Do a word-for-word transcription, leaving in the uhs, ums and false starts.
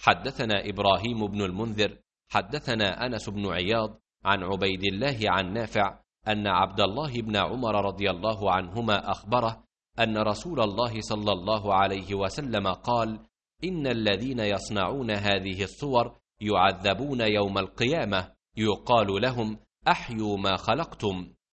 حدثنا إبراهيم بن المنذر حدثنا أنس بن عياض عن عبيد الله عن نافع أن عبد الله بن عمر رضي الله عنهما أخبره أن رسول الله صلى الله عليه وسلم قال: إن الذين يصنعون هذه الصور يعذبون يوم القيامة، يقال لهم: أحيوا ما خلقتم.